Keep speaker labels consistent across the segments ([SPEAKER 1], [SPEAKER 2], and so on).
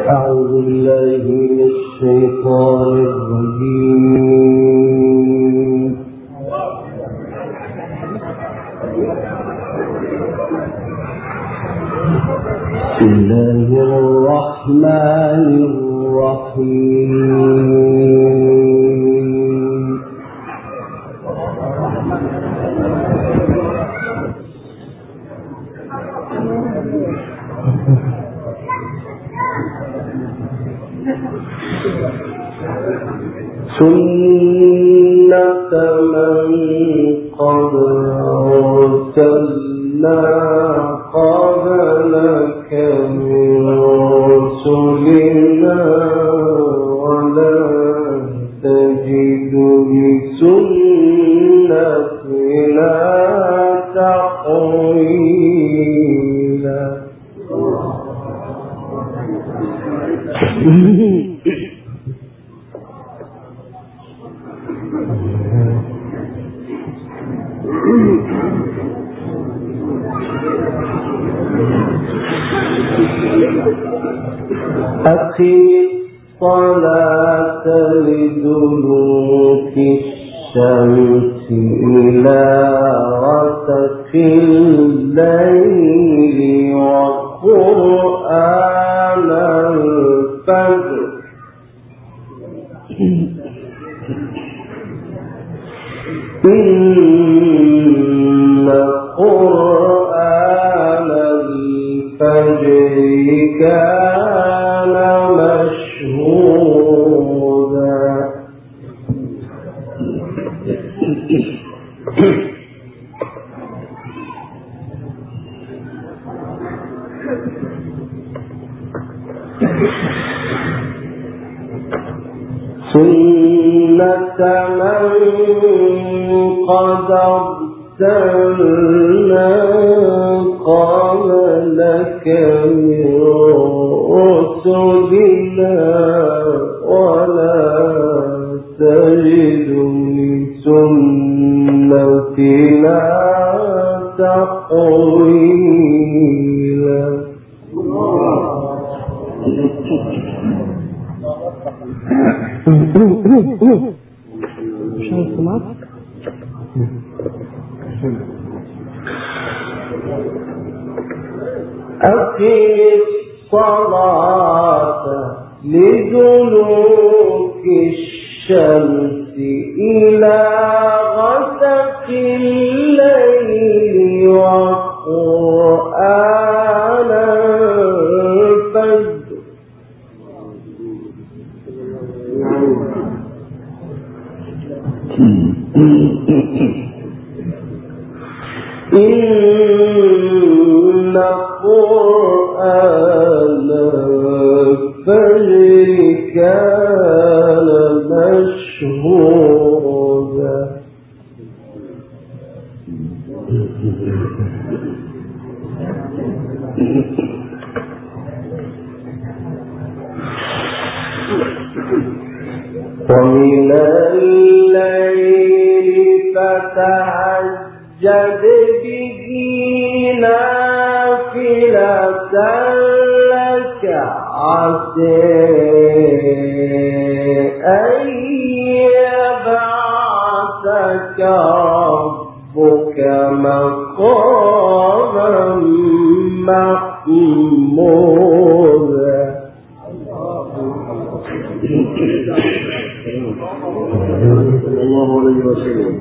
[SPEAKER 1] أعوذ بالله من الشيطان الرجيم. بسم الله الرحمن الرحيم. سنة من قد أرسلنا قبلك من رسلنا ولا تجد لسنتنا تحويلا. أقم الصلاة لدلوك الشمس إلى غسق الليل وقرآن الفجر إن قرآن الفجر كان مشهودا. سنة من قد أرسلنا قبلك من رسلنا ولا تجد لسنتنا تحويلا. أقم الصلاة لدلوك الشمس إلى غسق الليل وقرآن الفجر إن قرآن الفجر كان مشهودا. ومن الليل فتهجد به نافلة لك عسى أن يبعثك ربك مقاما محمودا. الله عليه وسلم.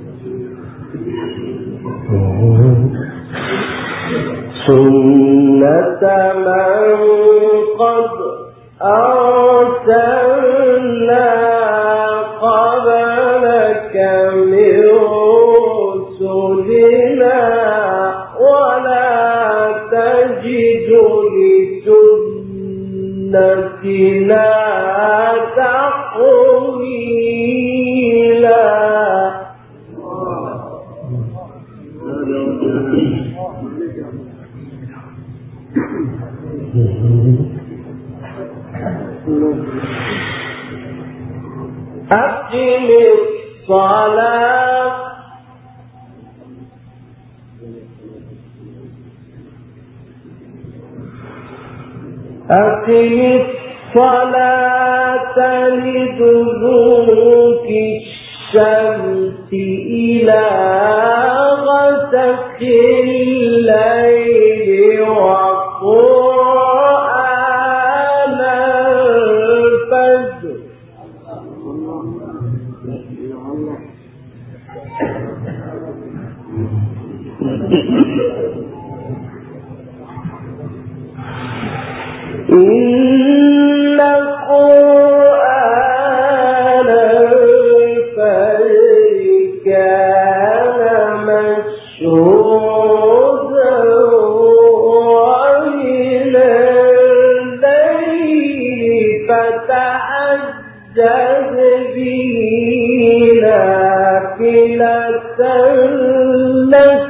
[SPEAKER 1] سنة من قد أرسلنا قبلك من رسلنا ولا تجد لسنتنا تحويلا. أقم الصلاة أقم الصلاة لدلوك الشمس إلى غسق الليل وقرآن الفجر إن قرآن الفجر كان مشهودا ومن الليل فتهجد به نافلة لك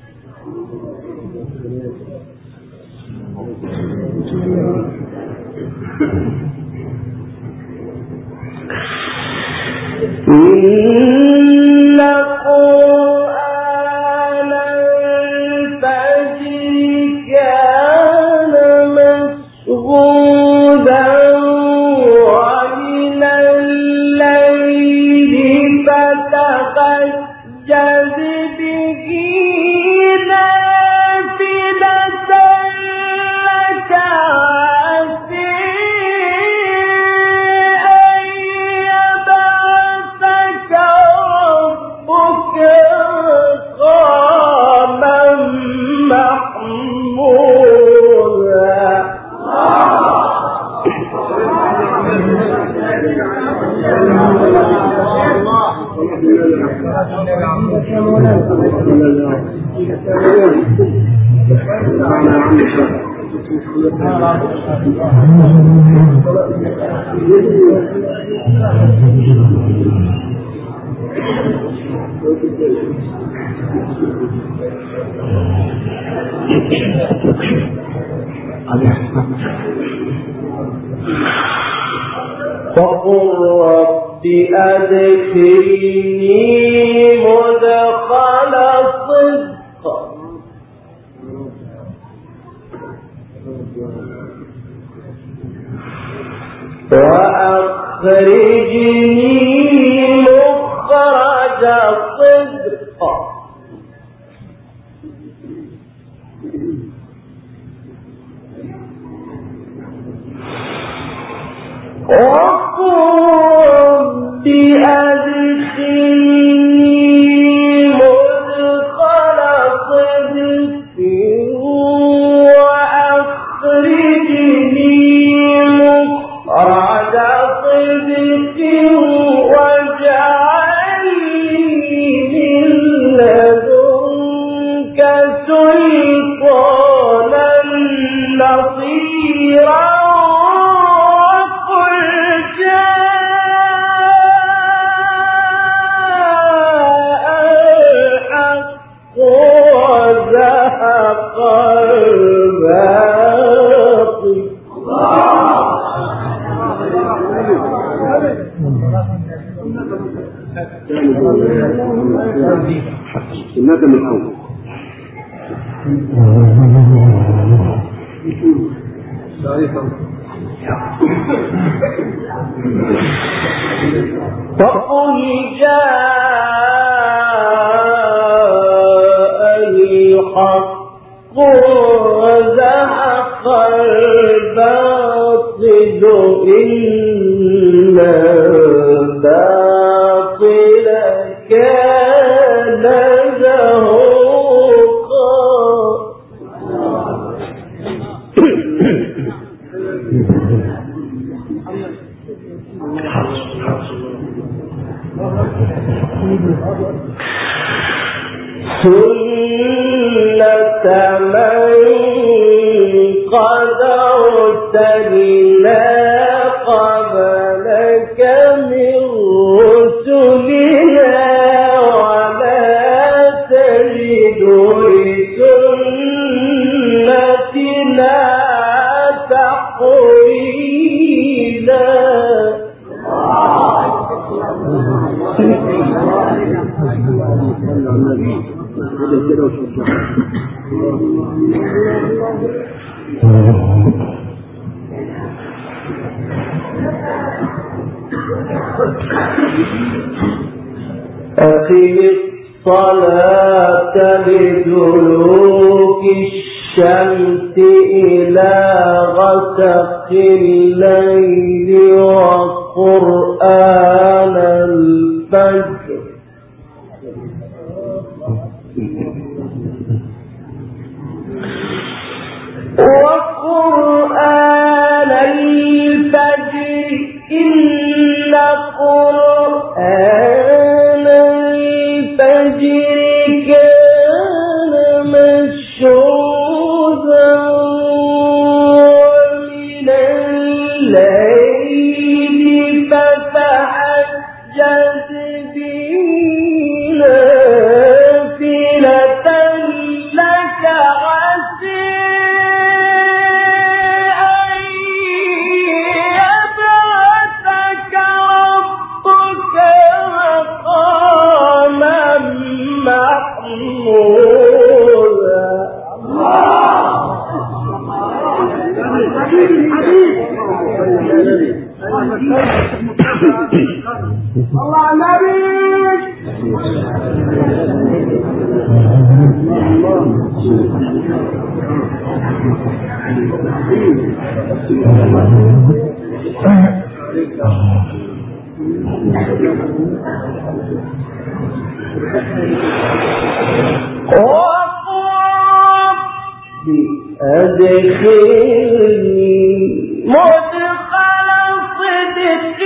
[SPEAKER 1] إن قرآن الفجر كان مشهودا ومن الليل فتهجد به نافلة لك وقل رب أدخلني مدخل صدق وأخرجني مخرج صدق رب أدخلني مدخل صدق وأخرجني مخرج صدق واجعل لي من لدنك سلطانا نصيرا
[SPEAKER 2] ماذا من أول
[SPEAKER 1] وقل جاء الحق وزهق الباطل إن الباطل كان زهوقا سنة من قد ارسلنا قبلك من رسلنا ولا تجد لسنتنا تحويلا أقم الصلاة لدلوك الشمس إلى غسق الليل وقرآن الفجر وقرآن الفجر إن قرآن الفجر كان مشهودا ومن الليل فتهجد به نافلة لك عسى
[SPEAKER 3] الله النبي
[SPEAKER 1] أدخلني مدخل صدق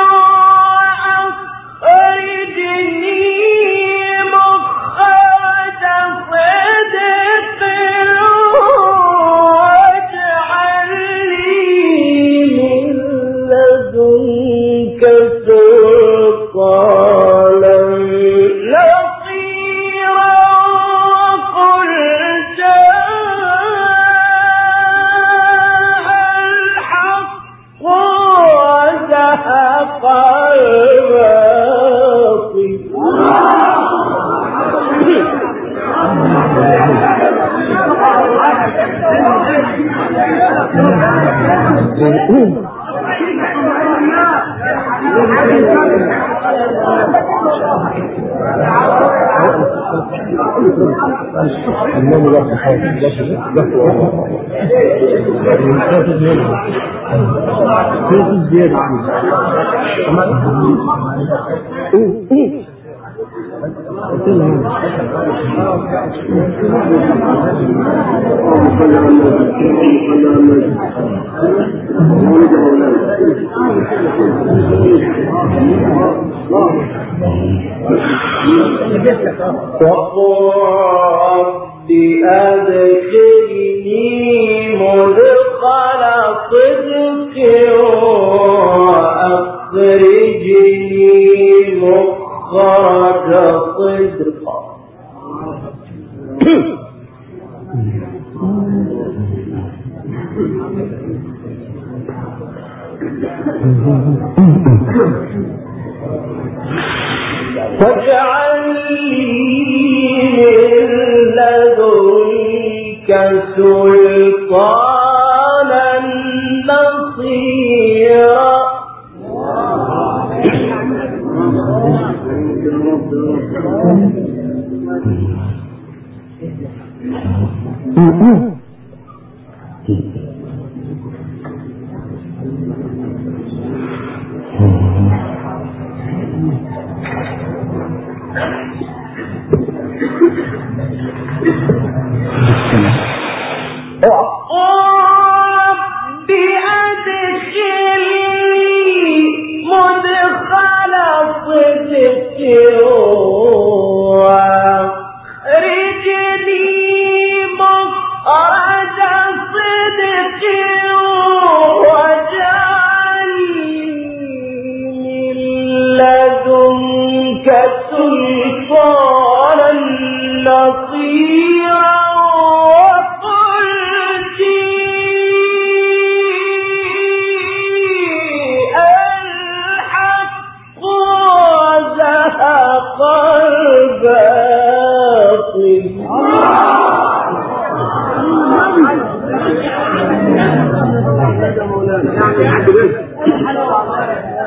[SPEAKER 1] وأخرجني مخرج صدق واجعل لي من لدنك سلطانا رب أدخلني مدخل صدق وأخرجني مخرج صدق واجعل لي من لدنك سلطانا نصيرا رب أدخلني مدخل صدق وأخرجني مخرج صدق واجعل من لدنك سلطانا نصيرا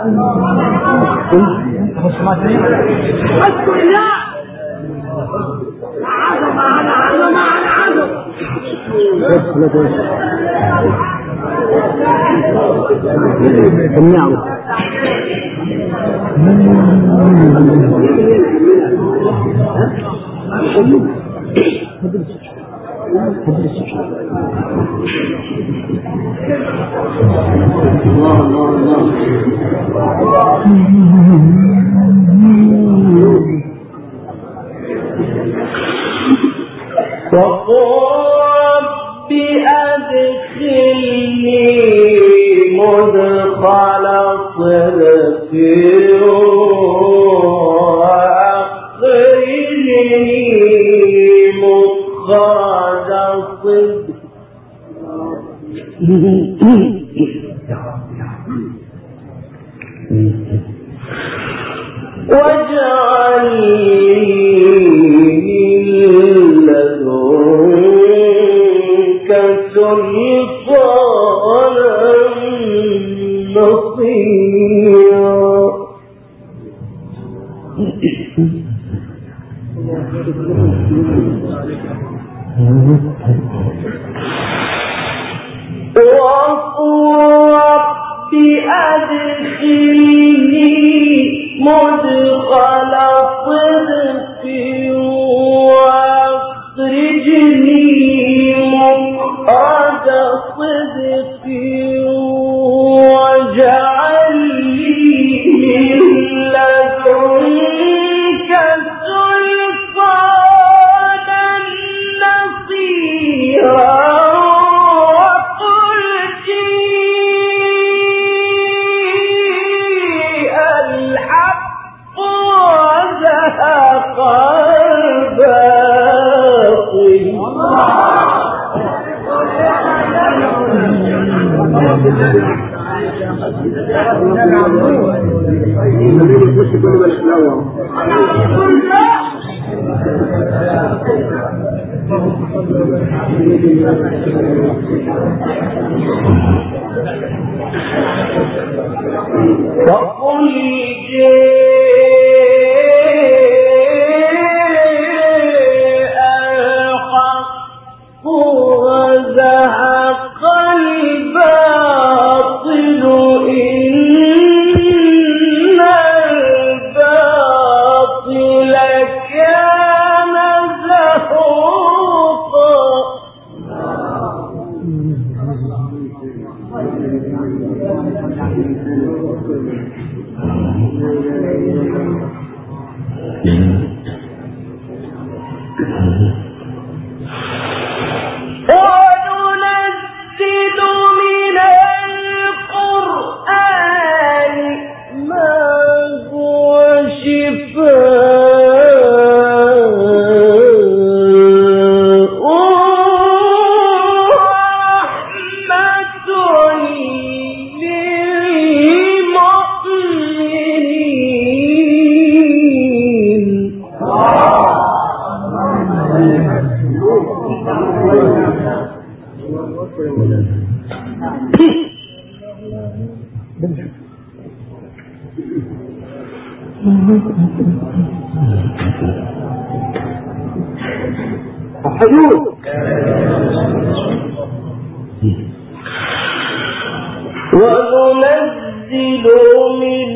[SPEAKER 1] وننزل من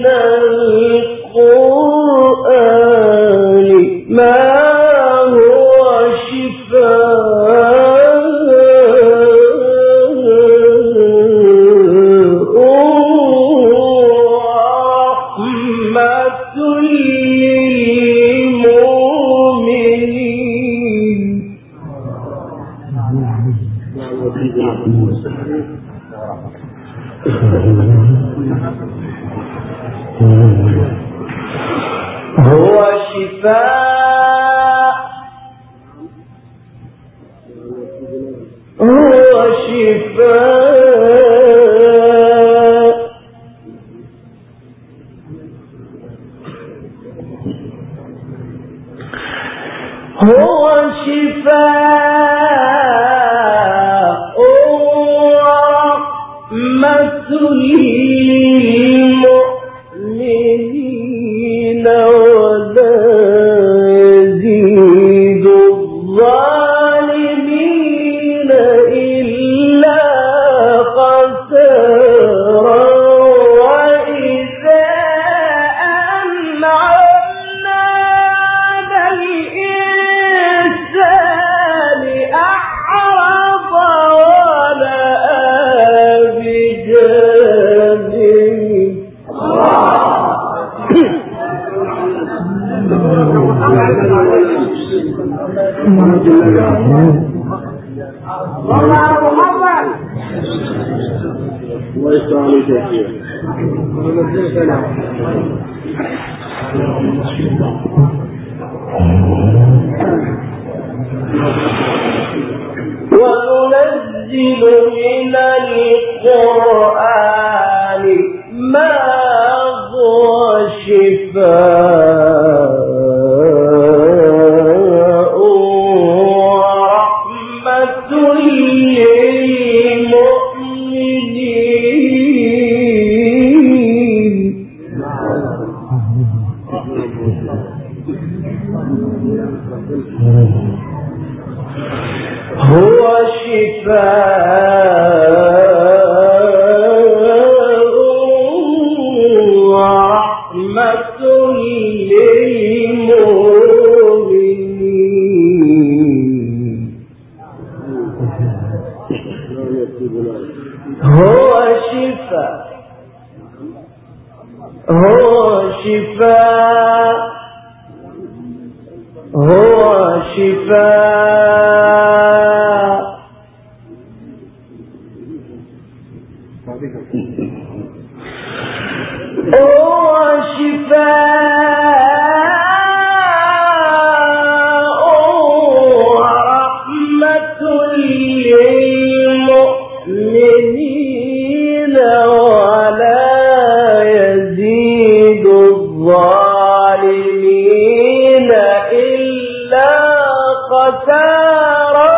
[SPEAKER 1] القرآن ما هو شفاء ورحمة للمؤمنين. هو شفاء هو شفاء هو شفاء ورحمة للمؤمنين. وننزل من القرآن ما هو شفاء ورحمة للمؤمنين هو شفاء ورحمة للمؤمنين هو شفاء ورحمة للمؤمنين ولا يزيد الظالمين إلا خسارا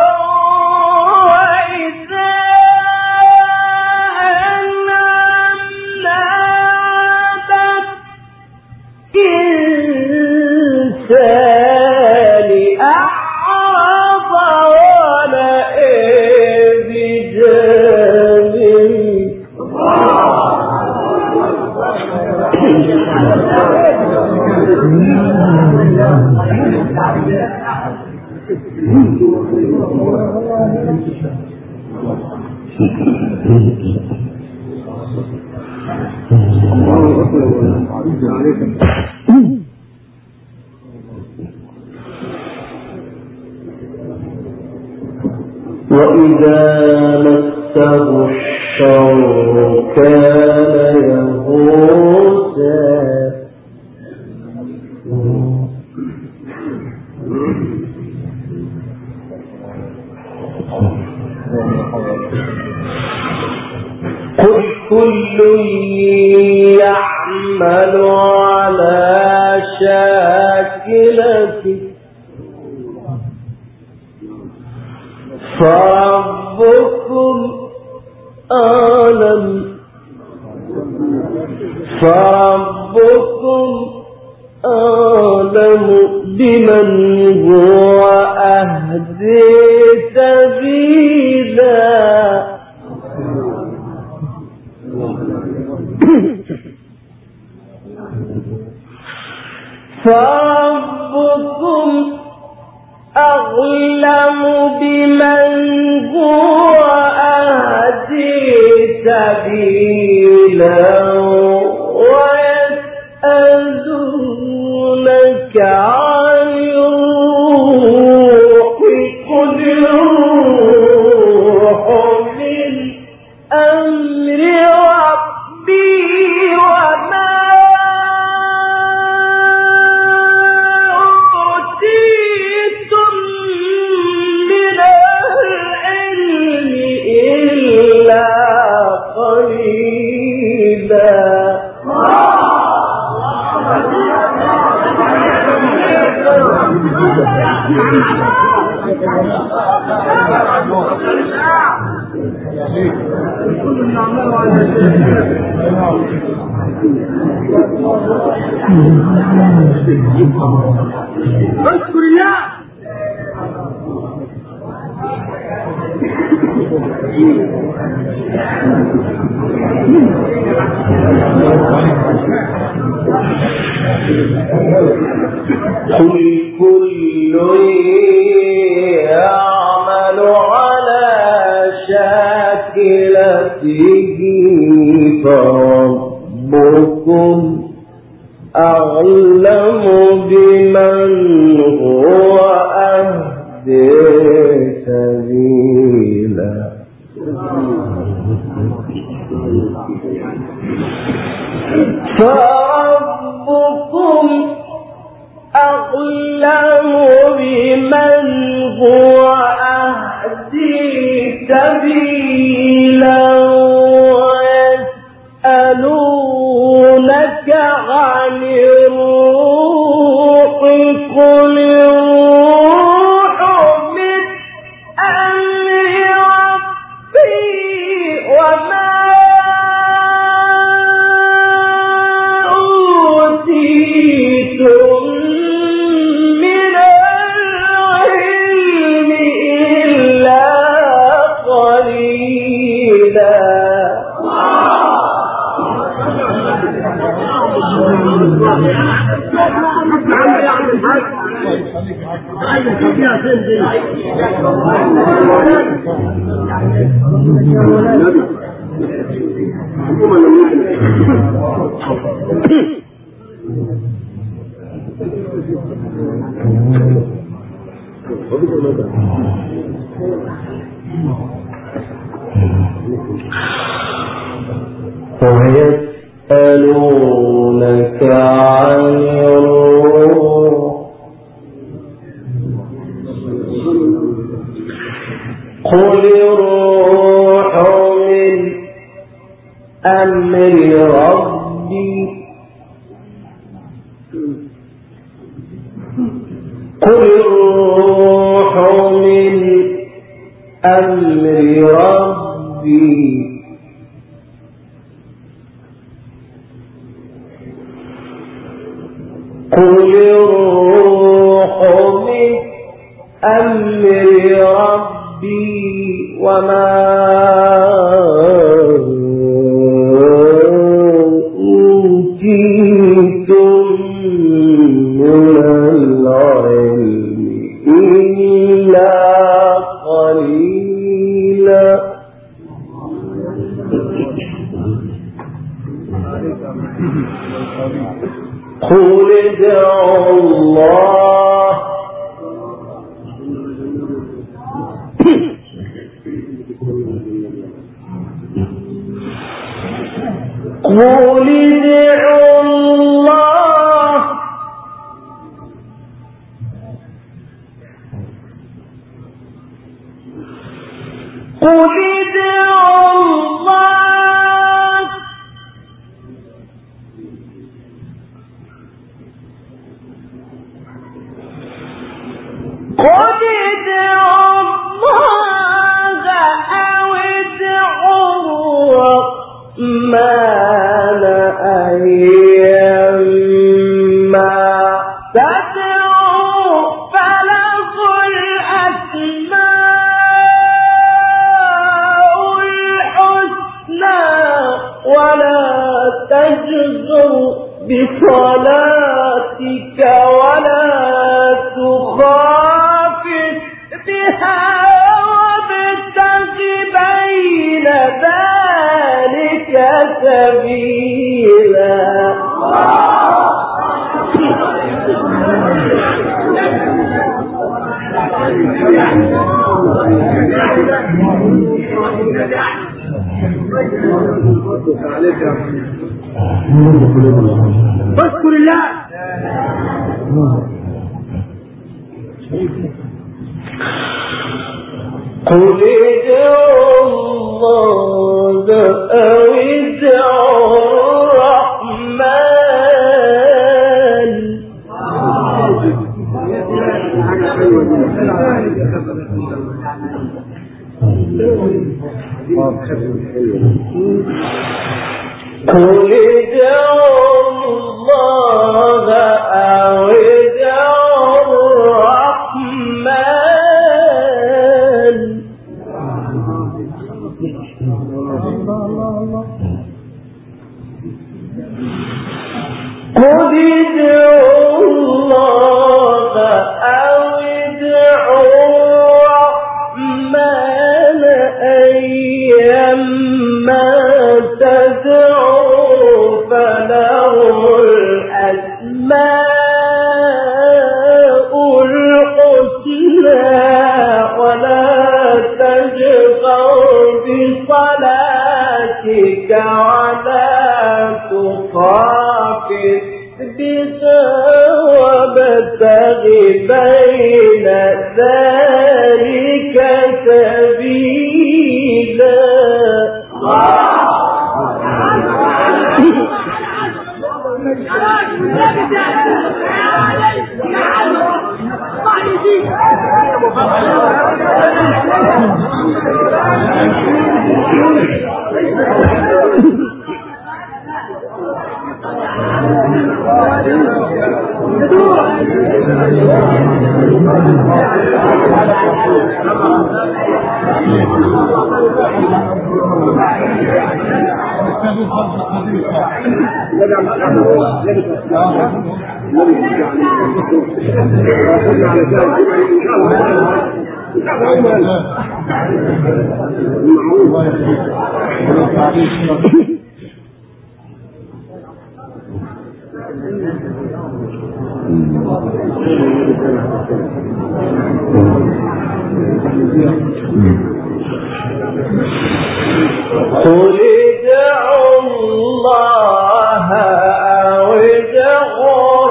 [SPEAKER 1] وإذا مسه الشر كان يئوسا قل كل يعمل على شاكلته فربكم أعلم بمن هو أهدي سبيلا فربكم أعلم بمن هو أهدي سبيلا ويسألونك عن الروح قل الروح من أمر ربي وما أوتيتم من العلم إلا قليلا
[SPEAKER 3] اشكر الله.
[SPEAKER 1] قل كل يعمل على شاكلته فربكم أعلم بمن هو أهدي سبيلا فربكم أعلم بمن هو أهدي سبيلا ويسألونك عن الروح قل الروح من أمر ربي وما أوتيتم من العلم إلا قليلا. ويسألونك عن الروح قل الروح من أمر ربي قل الروح من أمر ربي قل الروح من أمر ربي وما أوتيتم من العلم إلا قليلا. قل ادعوا الله قل ادعوا الله قل ادعوا الله قل ادعوا الله أو ادعوا الرحمن أيما تدعوا فله الأسماء الحسنى ولا تجهر بصلاتك ولا تخافت بها وابتغ بين ذلك سبيلا.
[SPEAKER 2] اذكر الله.
[SPEAKER 1] قل ادعوا الله أو ادعوا الرحمن قل ادعوا الله أو ادعوا الرحمن قل ادعوا الله أو ادعوا الرحمن أيما تدعوا فله الأسماء الحسنى ولا تجهر بصلاتك ولا خافت بها وابتغ بين ذلك سبيلا. قل ادعوا الله أو ادعوا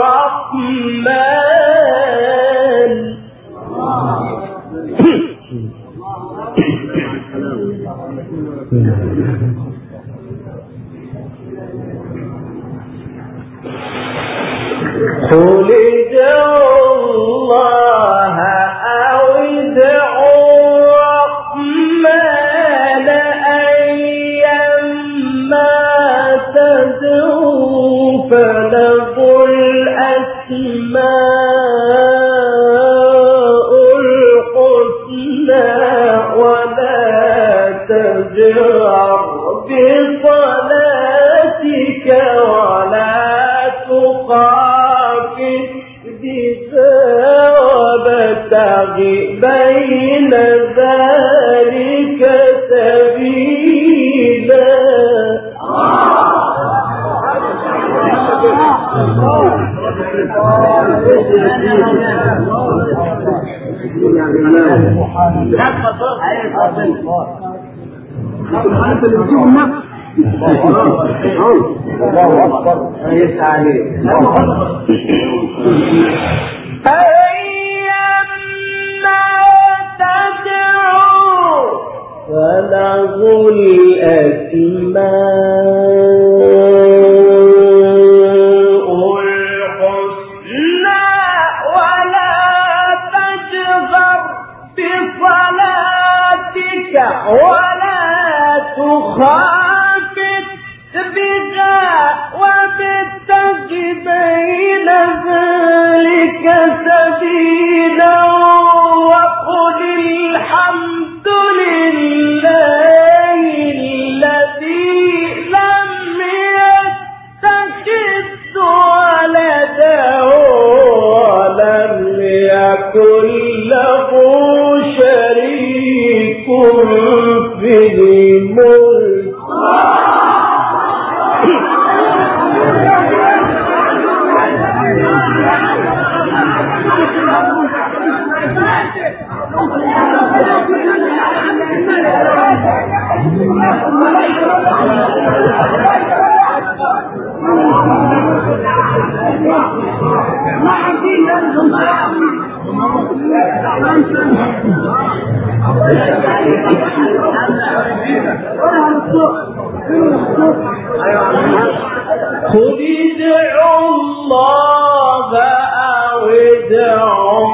[SPEAKER 1] الرحمن قل ادعوا الله أو ادعوا الرحمن أيما تدعوا فله الأسماء الحسنى ولا تجهر بصلاتك ولا تخافت بها وابتغ بين ذلك سبيلا. أيما تدعو فله الأسماء الحسنى ولا تجهر بصلاتك ولا تخافت بها وابتغ بين ذلك سبيلا وقل الحمد لله الذي لم يتخذ ولدا ولم يكن له شريك في الملك قل ادعوا الله أو ادعوا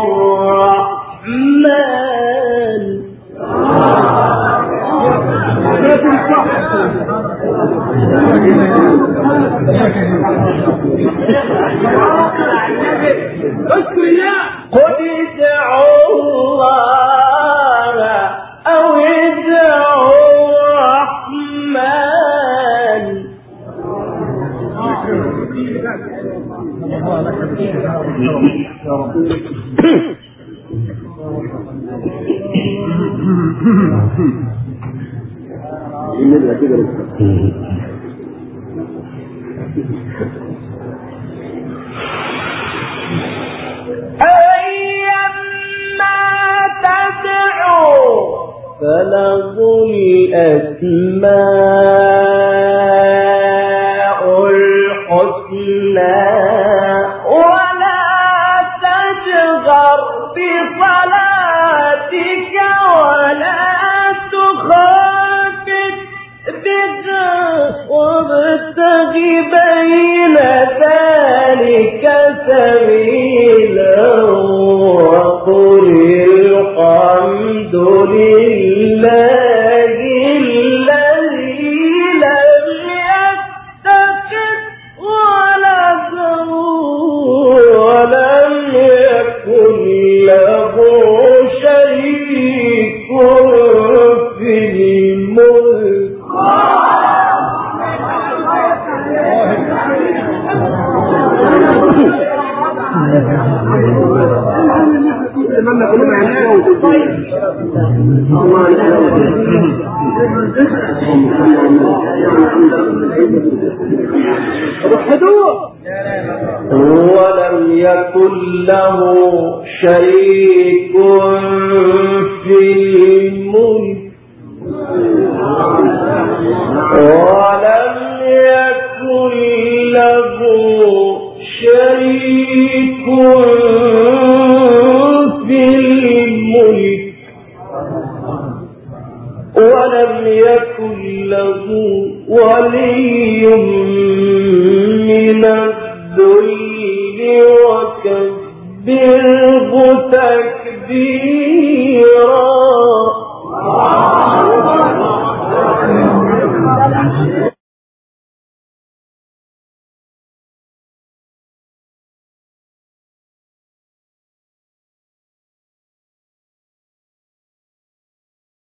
[SPEAKER 1] الرحمن قل ادعوا الله أو ادعوا الرحمن أيما تدعو فله الأسماء يبتغي بين ذلك سبيلا وقل الحمد لله الذي لم يتخذ ولدا ولم يكن له شريك في الملك ولم يكن له شريك في الملك ولم يكن له شريك في الملك ولم يكن له ولي من الذل وكبره